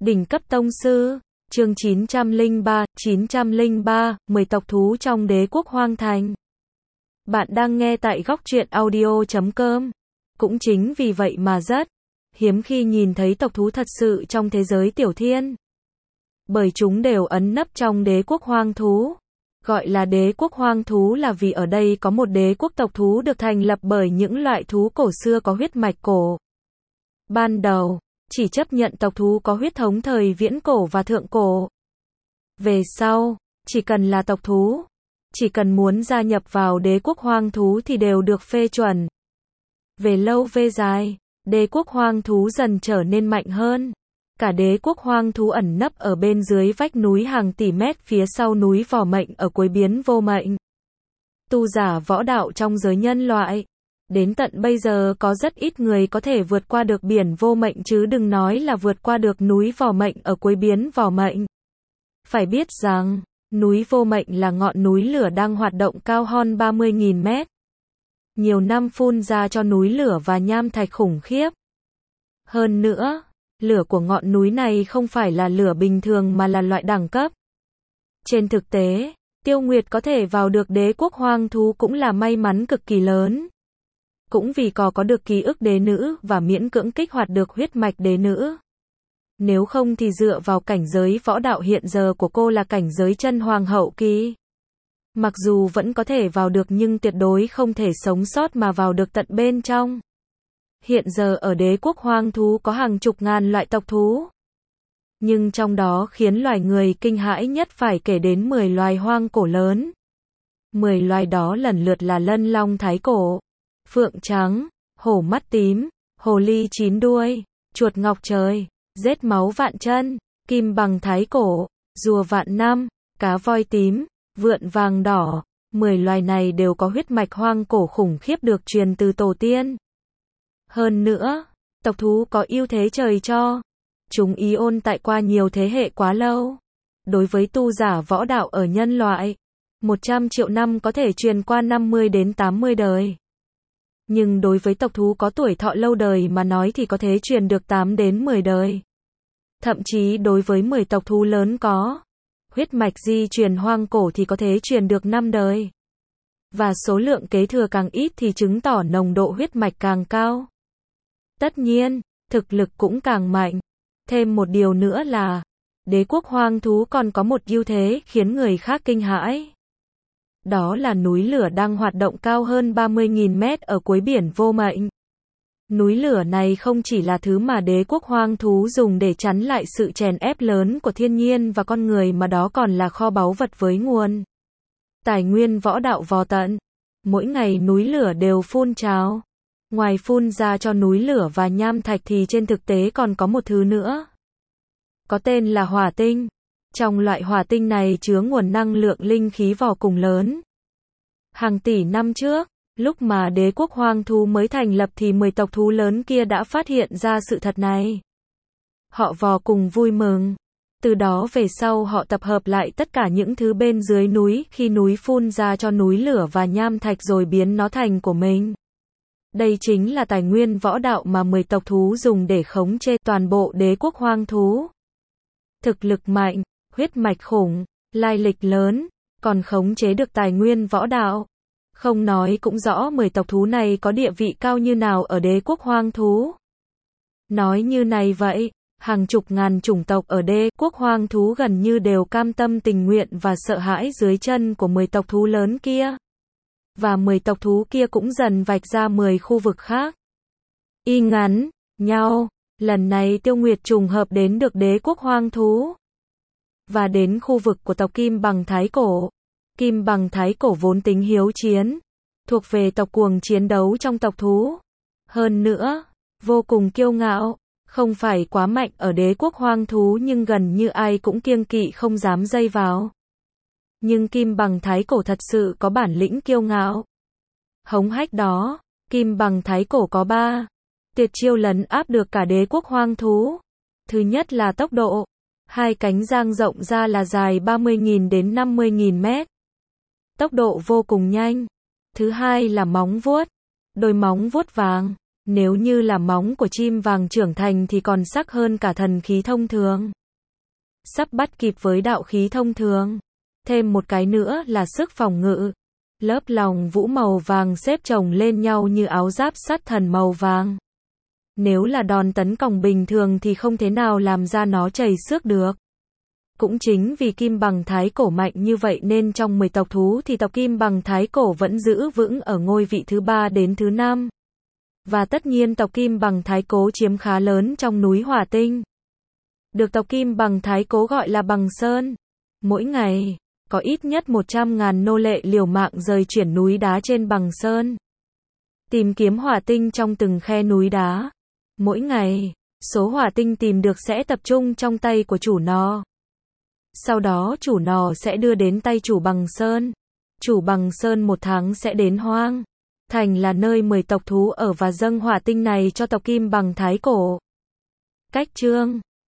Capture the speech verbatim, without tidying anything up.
Đỉnh cấp tông sư, chương chín trăm lẻ ba, chín trăm lẻ ba, mười tộc thú trong đế quốc hoang thành. Bạn đang nghe tại góc truyện audio chấm com. Cũng chính vì vậy mà rất hiếm khi nhìn thấy tộc thú thật sự trong thế giới tiểu thiên. Bởi chúng đều ẩn nấp trong đế quốc hoang thú. Gọi là đế quốc hoang thú là vì ở đây có một đế quốc tộc thú được thành lập bởi những loại thú cổ xưa có huyết mạch cổ. Ban đầu, chỉ chấp nhận tộc thú có huyết thống thời viễn cổ và thượng cổ. Về sau, chỉ cần là tộc thú, chỉ cần muốn gia nhập vào đế quốc hoang thú thì đều được phê chuẩn. Về lâu về dài, đế quốc hoang thú dần trở nên mạnh hơn. Cả đế quốc hoang thú ẩn nấp ở bên dưới vách núi hàng tỷ mét phía sau núi vỏ mệnh ở cuối biến vô mệnh. Tu giả võ đạo trong giới nhân loại. Đến tận bây giờ có rất ít người có thể vượt qua được biển vô mệnh chứ đừng nói là vượt qua được núi vỏ mệnh ở cuối biến vỏ mệnh. Phải biết rằng, núi vô mệnh là ngọn núi lửa đang hoạt động cao hơn ba mươi nghìn mét. Nhiều năm phun ra cho núi lửa và nham thạch khủng khiếp. Hơn nữa, lửa của ngọn núi này không phải là lửa bình thường mà là loại đẳng cấp. Trên thực tế, Tiêu Nguyệt có thể vào được đế quốc hoang thú cũng là may mắn cực kỳ lớn. Cũng vì có có được ký ức đế nữ và miễn cưỡng kích hoạt được huyết mạch đế nữ. Nếu không thì dựa vào cảnh giới võ đạo hiện giờ của cô là cảnh giới chân hoàng hậu kỳ. Mặc dù vẫn có thể vào được nhưng tuyệt đối không thể sống sót mà vào được tận bên trong. Hiện giờ ở đế quốc hoang thú có hàng chục ngàn loại tộc thú. Nhưng trong đó khiến loài người kinh hãi nhất phải kể đến mười loài hoang cổ lớn. mười loài đó lần lượt là lân long thái cổ, phượng trắng, hổ mắt tím, hồ ly chín đuôi, chuột ngọc trời, rết máu vạn chân, kim bằng thái cổ, rùa vạn năm, cá voi tím, vượn vàng đỏ. mười loài này đều có huyết mạch hoang cổ khủng khiếp được truyền từ tổ tiên. Hơn nữa, tộc thú có ưu thế trời cho. Chúng ý ôn tại qua nhiều thế hệ quá lâu. Đối với tu giả võ đạo ở nhân loại, một trăm triệu năm có thể truyền qua năm mươi đến tám mươi đời. Nhưng đối với tộc thú có tuổi thọ lâu đời mà nói thì có thể truyền được tám đến mười đời. Thậm chí đối với mười tộc thú lớn có huyết mạch di truyền hoang cổ thì có thể truyền được năm đời. Và số lượng kế thừa càng ít thì chứng tỏ nồng độ huyết mạch càng cao. Tất nhiên, thực lực cũng càng mạnh. Thêm một điều nữa là, đế quốc hoang thú còn có một ưu thế khiến người khác kinh hãi. Đó là núi lửa đang hoạt động cao hơn ba mươi nghìn mét ở cuối biển vô mệnh. Núi lửa này không chỉ là thứ mà đế quốc hoang thú dùng để chắn lại sự chèn ép lớn của thiên nhiên và con người mà đó còn là kho báu vật với nguồn tài nguyên võ đạo vô tận. Mỗi ngày núi lửa đều phun trào. Ngoài phun ra cho núi lửa và nham thạch thì trên thực tế còn có một thứ nữa. Có tên là hỏa tinh. Trong loại hỏa tinh này chứa nguồn năng lượng linh khí vô cùng lớn. Hàng tỷ năm trước, lúc mà đế quốc hoang thú mới thành lập thì mười tộc thú lớn kia đã phát hiện ra sự thật này. Họ vô cùng vui mừng. Từ đó về sau họ tập hợp lại tất cả những thứ bên dưới núi khi núi phun ra cho núi lửa và nham thạch rồi biến nó thành của mình. Đây chính là tài nguyên võ đạo mà mười tộc thú dùng để khống chế toàn bộ đế quốc hoang thú. Thực lực mạnh, huyết mạch khủng, lai lịch lớn, còn khống chế được tài nguyên võ đạo. Không nói cũng rõ mười tộc thú này có địa vị cao như nào ở đế quốc hoang thú. Nói như này vậy, hàng chục ngàn chủng tộc ở đế quốc hoang thú gần như đều cam tâm tình nguyện và sợ hãi dưới chân của mười tộc thú lớn kia. Và mười tộc thú kia cũng dần vạch ra mười khu vực khác. Y ngắn, nhau, lần này Tiêu Nguyệt trùng hợp đến được đế quốc hoang thú. Và đến khu vực của tộc Kim Bằng Thái Cổ. Kim Bằng Thái Cổ vốn tính hiếu chiến, thuộc về tộc cuồng chiến đấu trong tộc thú. Hơn nữa, vô cùng kiêu ngạo, không phải quá mạnh ở đế quốc hoang thú nhưng gần như ai cũng kiêng kỵ không dám dây vào. Nhưng Kim Bằng Thái Cổ thật sự có bản lĩnh kiêu ngạo. Hống hách đó, Kim Bằng Thái Cổ có ba tuyệt chiêu lấn áp được cả đế quốc hoang thú. Thứ nhất là tốc độ. Hai cánh dang rộng ra là dài ba mươi nghìn đến năm mươi nghìn mét. Tốc độ vô cùng nhanh. Thứ hai là móng vuốt. Đôi móng vuốt vàng, Nếu như là móng của chim vàng trưởng thành thì còn sắc hơn cả thần khí thông thường. Sắp bắt kịp với đạo khí thông thường. Thêm một cái nữa là sức phòng ngự. Lớp lòng vũ màu vàng xếp chồng lên nhau như áo giáp sắt thần màu vàng. Nếu là đòn tấn công bình thường thì không thể nào làm ra nó chảy xước được. Cũng chính vì kim bằng thái cổ mạnh như vậy nên trong mười tộc thú thì tộc kim bằng thái cổ vẫn giữ vững ở ngôi vị thứ ba đến thứ năm. Và tất nhiên tộc kim bằng thái cố chiếm khá lớn trong núi Hỏa Tinh. Được tộc kim bằng thái cố gọi là Bằng Sơn. Mỗi ngày, có ít nhất một trăm ngàn nô lệ liều mạng rời chuyển núi đá trên Bằng Sơn. Tìm kiếm hỏa tinh trong từng khe núi đá. Mỗi ngày, số hỏa tinh tìm được sẽ tập trung trong tay của chủ nó. Sau đó chủ nó sẽ đưa đến tay chủ Bằng Sơn. Chủ Bằng Sơn một tháng sẽ đến Hoang Thành là nơi mười tộc thú ở và dâng hỏa tinh này cho tộc kim bằng thái cổ. Cách chương